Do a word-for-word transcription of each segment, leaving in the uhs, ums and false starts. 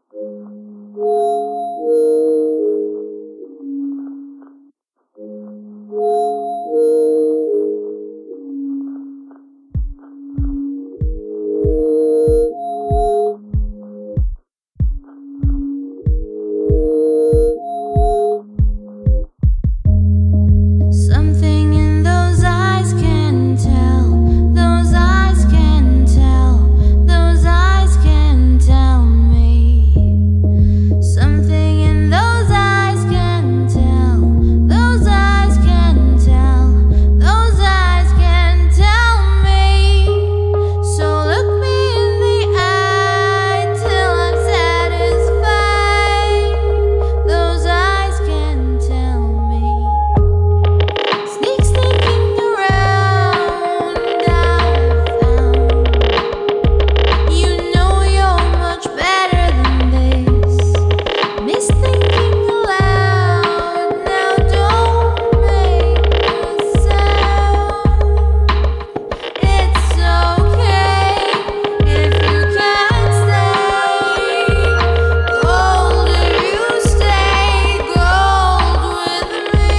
Something in those eyes can tell, those eyes can tell, those eyes can tell me. Something in those eyes can tell, those eyes can tell, those eyes can tell me. So look me in the eye till I'm satisfied. Those eyes can tell me. Sneak sneaking around, I've found you know you're much better than this. Miss thinking aloud, now don't make a sound. It's okay if you can't stay gold, if you stay gold with me.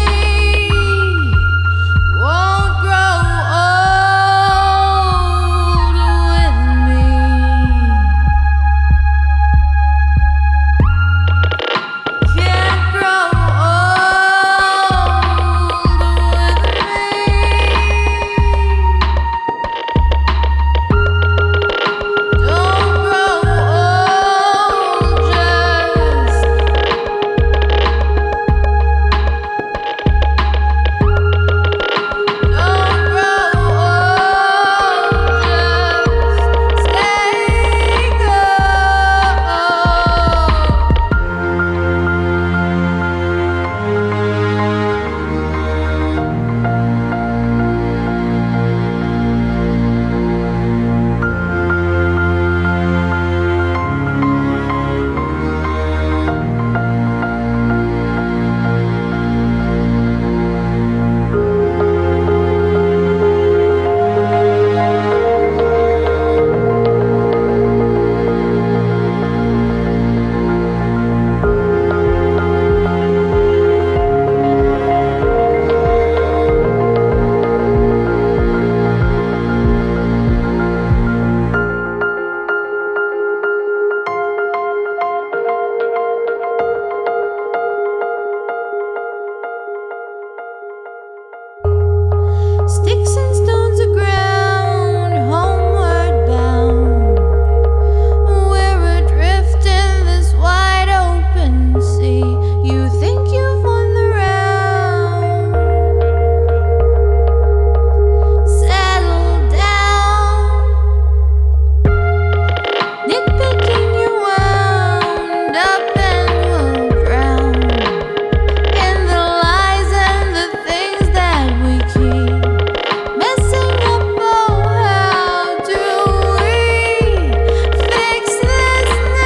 Won't grow old with me. Can't grow old with me. Don't grow old, just don't grow old, just stay gold. Sticks and stones aground, homeward bound. We're adrift in this wide open sea. You think you've won the round. Settle down. Nitpicking, you're wound up and will drown in the lies and the things that we keep. Messing up, oh, how do we fix this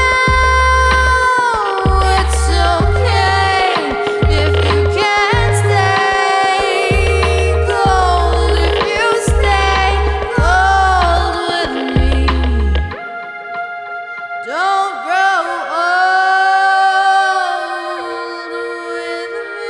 now? It's okay if you can't stay gold, if you stay gold with me. Don't grow old with me.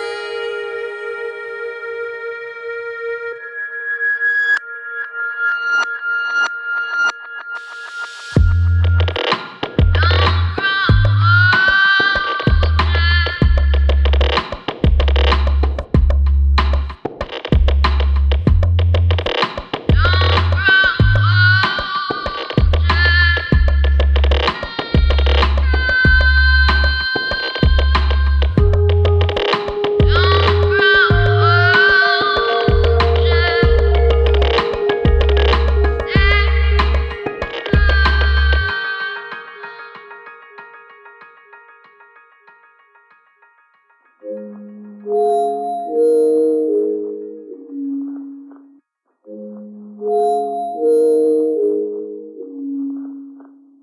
Thank you.